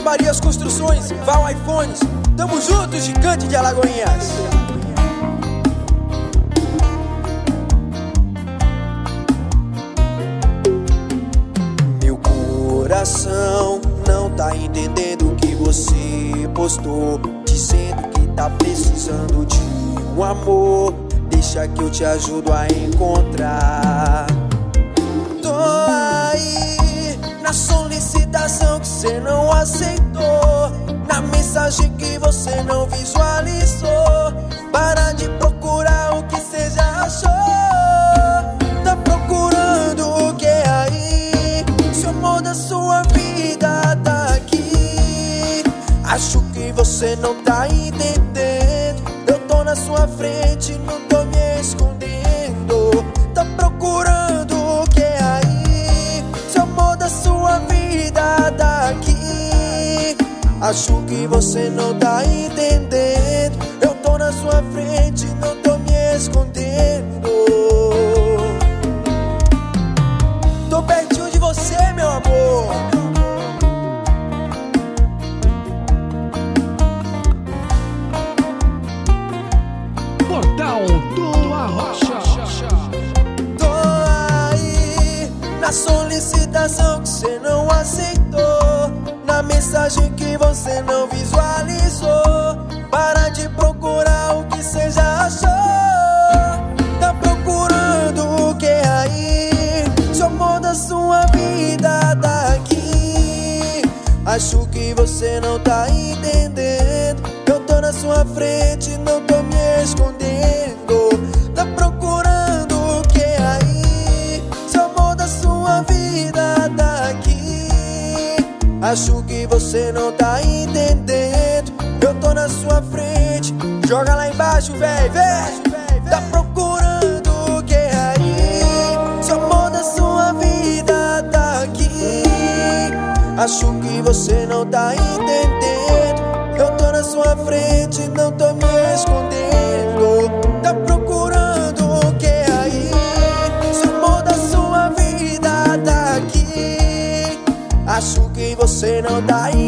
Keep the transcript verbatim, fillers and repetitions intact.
Marias Construções, Val iPhones. Tamo junto, gigante de Alagoinhas. Meu coração não tá entendendo o que você postou, dizendo que tá precisando de um amor. Deixa que eu te ajudo a encontrar. Tô aí na solicitação que você não aceitou, na mensagem que você não visualizou. Para de procurar o que você já achou. Tá procurando o que é aí? Se o amor da sua vida tá aqui. Acho que você não tá entendendo. Eu tô na sua frente, não tô me escondendo. Tá procurando o que é aí? Se o amor da sua vida tá aqui. Acho que você não tá entendendo. Eu tô na sua frente, não tô me escondendo. Tô pertinho de você, meu amor. Portal do Arrocha. Tô aí na solicitação que você não aceitou, na mensagem que você não visualizou. Para de procurar o que você já achou. Tá procurando o que é aí? Se o amor da sua vida tá aqui. Acho que você não tá entendendo. Eu tô na sua frente, não tô me escondendo. Tá procurando o que é aí? Se o amor da sua vida tá aqui. Acho que você não tá entendendo. Eu tô na sua frente. Joga lá embaixo, véi, véi. Tá procurando o que é aí? Se o amor da sua vida tá aqui. Acho que você não tá entendendo. Eu tô na sua frente, não tô me escondendo. Tá procurando o que é aí? Se o amor da sua vida tá aqui. Acho que você não tá entendendo.